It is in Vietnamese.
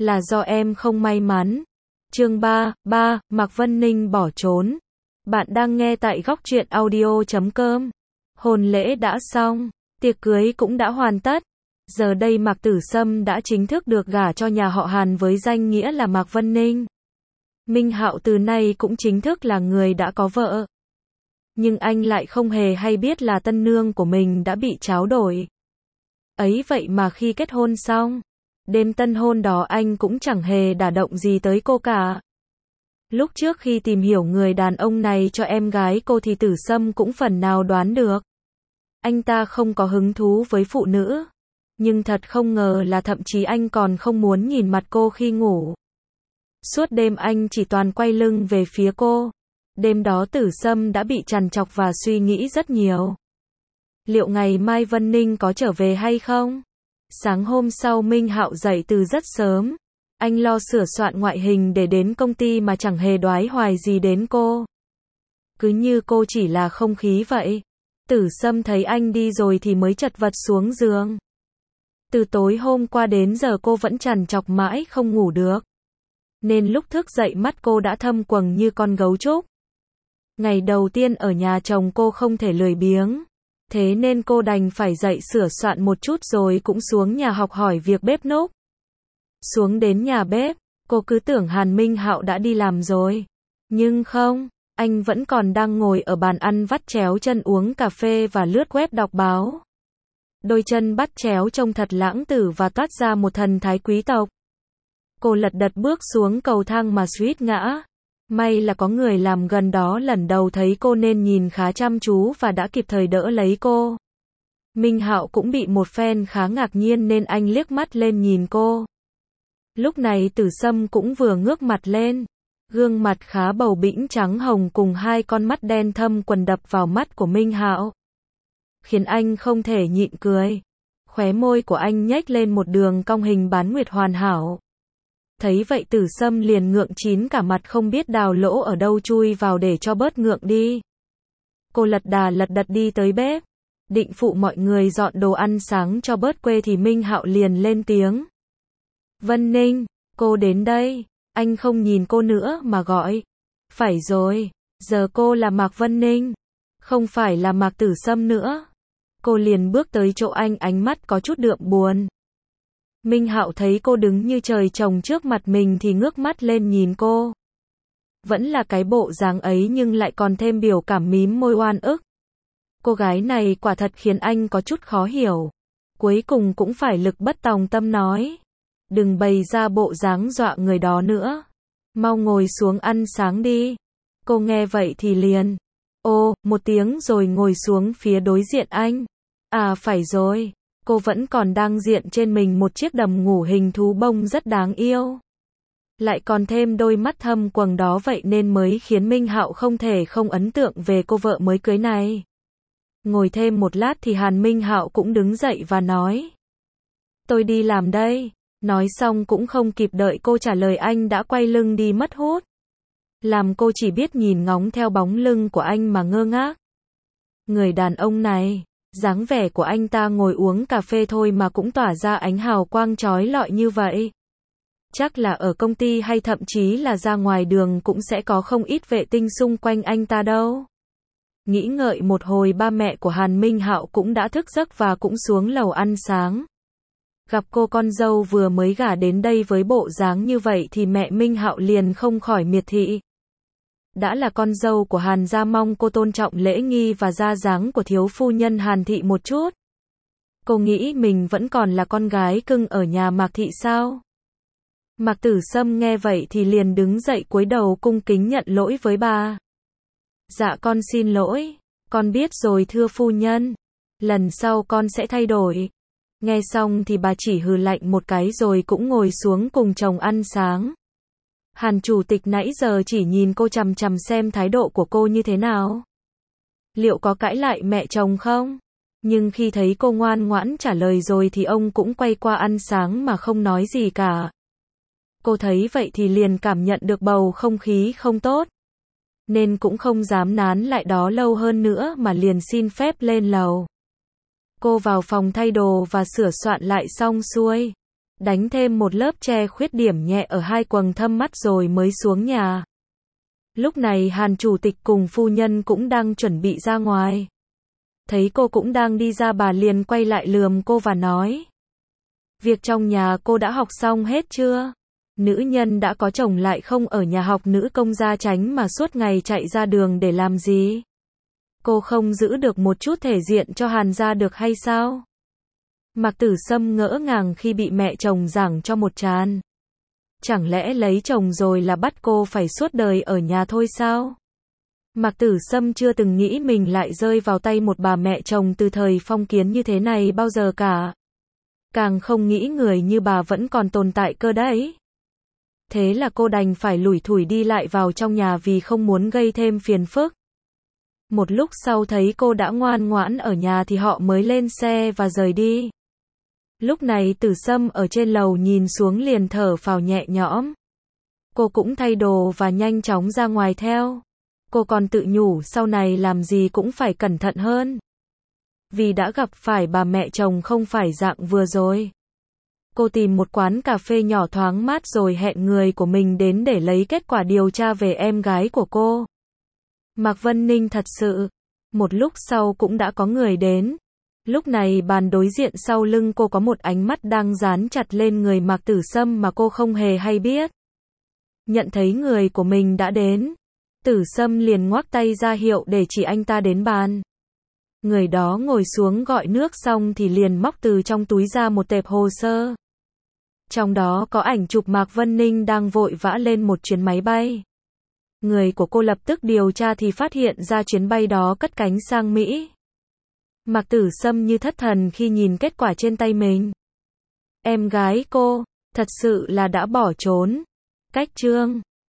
Là do em không may mắn. Chương 3, Mạc Vân Ninh bỏ trốn. Bạn đang nghe tại góc truyện audio.com. Hôn lễ đã xong, tiệc cưới cũng đã hoàn tất. Giờ đây Mạc Tử Sâm đã chính thức được gả cho nhà họ Hàn với danh nghĩa là Mạc Vân Ninh. Minh Hạo từ nay cũng chính thức là người đã có vợ. Nhưng anh lại không hề hay biết là tân nương của mình đã bị tráo đổi. Ấy vậy mà khi kết hôn xong, đêm tân hôn đó anh cũng chẳng hề đả động gì tới cô cả. Lúc trước khi tìm hiểu người đàn ông này cho em gái cô thì Tử Sâm cũng phần nào đoán được. Anh ta không có hứng thú với phụ nữ. Nhưng thật không ngờ là thậm chí anh còn không muốn nhìn mặt cô khi ngủ. Suốt đêm anh chỉ toàn quay lưng về phía cô. Đêm đó Tử Sâm đã bị trằn trọc và suy nghĩ rất nhiều. Liệu ngày mai Vân Ninh có trở về hay không? Sáng hôm sau Minh Hạo dậy từ rất sớm. Anh lo sửa soạn ngoại hình để đến công ty mà chẳng hề đoái hoài gì đến cô. Cứ như cô chỉ là không khí vậy. Tử Sâm thấy anh đi rồi thì mới chật vật xuống giường. Từ tối hôm qua đến giờ cô vẫn trằn trọc mãi không ngủ được. Nên lúc thức dậy mắt cô đã thâm quầng như con gấu trúc. Ngày đầu tiên ở nhà chồng cô không thể lười biếng. Thế nên cô đành phải dậy sửa soạn một chút rồi cũng xuống nhà học hỏi việc bếp núc. Xuống đến nhà bếp, cô cứ tưởng Hàn Minh Hạo đã đi làm rồi. Nhưng không, anh vẫn còn đang ngồi ở bàn ăn vắt chéo chân uống cà phê và lướt web đọc báo. Đôi chân bắt chéo trông thật lãng tử và toát ra một thần thái quý tộc. Cô lật đật bước xuống cầu thang mà suýt ngã. May là có người làm gần đó lần đầu thấy cô nên nhìn khá chăm chú và đã kịp thời đỡ lấy cô. Minh Hạo cũng bị một phen khá ngạc nhiên nên anh liếc mắt lên nhìn cô. Lúc này Tử Sâm cũng vừa ngước mặt lên. Gương mặt khá bầu bĩnh trắng hồng cùng hai con mắt đen thâm quầng đập vào mắt của Minh Hạo. Khiến anh không thể nhịn cười. Khóe môi của anh nhếch lên một đường cong hình bán nguyệt hoàn hảo. Thấy vậy Tử Sâm liền ngượng chín cả mặt không biết đào lỗ ở đâu chui vào để cho bớt ngượng đi. Cô lật đà lật đật đi tới bếp. Định phụ mọi người dọn đồ ăn sáng cho bớt quê thì Minh Hạo liền lên tiếng. Vân Ninh, cô đến đây. Anh không nhìn cô nữa mà gọi. Phải rồi, giờ cô là Mạc Vân Ninh. Không phải là Mạc Tử Sâm nữa. Cô liền bước tới chỗ anh, ánh mắt có chút đượm buồn. Minh Hạo thấy cô đứng như trời trồng trước mặt mình thì ngước mắt lên nhìn cô. Vẫn là cái bộ dáng ấy nhưng lại còn thêm biểu cảm mím môi oan ức. Cô gái này quả thật khiến anh có chút khó hiểu. Cuối cùng cũng phải lực bất tòng tâm nói. Đừng bày ra bộ dáng dọa người đó nữa. Mau ngồi xuống ăn sáng đi. Cô nghe vậy thì liền. Ô, một tiếng rồi ngồi xuống phía đối diện anh. À phải rồi. Cô vẫn còn đang diện trên mình một chiếc đầm ngủ hình thú bông rất đáng yêu. Lại còn thêm đôi mắt thâm quầng đó vậy nên mới khiến Minh Hạo không thể không ấn tượng về cô vợ mới cưới này. Ngồi thêm một lát thì Hàn Minh Hạo cũng đứng dậy và nói. Tôi đi làm đây. Nói xong cũng không kịp đợi cô trả lời anh đã quay lưng đi mất hút. Làm cô chỉ biết nhìn ngóng theo bóng lưng của anh mà ngơ ngác. Người đàn ông này, dáng vẻ của anh ta ngồi uống cà phê thôi mà cũng tỏa ra ánh hào quang chói lọi như vậy. Chắc là ở công ty hay thậm chí là ra ngoài đường cũng sẽ có không ít vệ tinh xung quanh anh ta đâu. Nghĩ ngợi một hồi ba mẹ của Hàn Minh Hạo cũng đã thức giấc và cũng xuống lầu ăn sáng. Gặp cô con dâu vừa mới gả đến đây với bộ dáng như vậy thì mẹ Minh Hạo liền không khỏi miệt thị. Đã là con dâu của Hàn gia mong cô tôn trọng lễ nghi và gia dáng của thiếu phu nhân Hàn thị một chút. Cô nghĩ mình vẫn còn là con gái cưng ở nhà Mạc thị sao? Mạc Tử Sâm nghe vậy thì liền đứng dậy cúi đầu cung kính nhận lỗi với bà. Dạ con xin lỗi, con biết rồi thưa phu nhân. Lần sau con sẽ thay đổi. Nghe xong thì bà chỉ hừ lạnh một cái rồi cũng ngồi xuống cùng chồng ăn sáng. Hàn chủ tịch nãy giờ chỉ nhìn cô chằm chằm xem thái độ của cô như thế nào. Liệu có cãi lại mẹ chồng không? Nhưng khi thấy cô ngoan ngoãn trả lời rồi thì ông cũng quay qua ăn sáng mà không nói gì cả. Cô thấy vậy thì liền cảm nhận được bầu không khí không tốt. Nên cũng không dám nán lại đó lâu hơn nữa mà liền xin phép lên lầu. Cô vào phòng thay đồ và sửa soạn lại xong xuôi. đánh thêm một lớp che khuyết điểm nhẹ ở hai quầng thâm mắt rồi mới xuống nhà. Lúc này Hàn chủ tịch cùng phu nhân cũng đang chuẩn bị ra ngoài. Thấy cô cũng đang đi ra, bà liền quay lại lườm cô và nói: việc trong nhà cô đã học xong hết chưa? Nữ nhân đã có chồng lại không ở nhà học nữ công gia chánh mà suốt ngày chạy ra đường để làm gì? Cô không giữ được một chút thể diện cho Hàn gia được hay sao? Mạc Tử Sâm ngỡ ngàng khi bị mẹ chồng giảng cho một tràn. Chẳng lẽ lấy chồng rồi là bắt cô phải suốt đời ở nhà thôi sao? Mạc Tử Sâm chưa từng nghĩ mình lại rơi vào tay một bà mẹ chồng từ thời phong kiến như thế này bao giờ cả. Càng không nghĩ người như bà vẫn còn tồn tại cơ đấy. Thế là cô đành phải lủi thủi đi lại vào trong nhà vì không muốn gây thêm phiền phức. Một lúc sau thấy cô đã ngoan ngoãn ở nhà thì họ mới lên xe và rời đi. Lúc này Tử Sâm ở trên lầu nhìn xuống liền thở phào nhẹ nhõm. Cô cũng thay đồ và nhanh chóng ra ngoài theo. Cô còn tự nhủ sau này làm gì cũng phải cẩn thận hơn. Vì đã gặp phải bà mẹ chồng không phải dạng vừa rồi. Cô tìm một quán cà phê nhỏ thoáng mát rồi hẹn người của mình đến để lấy kết quả điều tra về em gái của cô. Mạc Vân Ninh thật sự. Một lúc sau cũng đã có người đến. Lúc này bàn đối diện sau lưng cô có một ánh mắt đang dán chặt lên người Mạc Tử Sâm mà cô không hề hay biết. Nhận thấy người của mình đã đến, Tử Sâm liền ngoắc tay ra hiệu để chỉ anh ta đến bàn. Người đó ngồi xuống gọi nước xong thì liền móc từ trong túi ra một tệp hồ sơ. Trong đó có ảnh chụp Mạc Vân Ninh đang vội vã lên một chuyến máy bay. Người của cô lập tức điều tra thì phát hiện ra chuyến bay đó cất cánh sang Mỹ. Mạc Tử Sâm như thất thần khi nhìn kết quả trên tay mình. Em gái cô, thật sự là đã bỏ trốn. Cách chương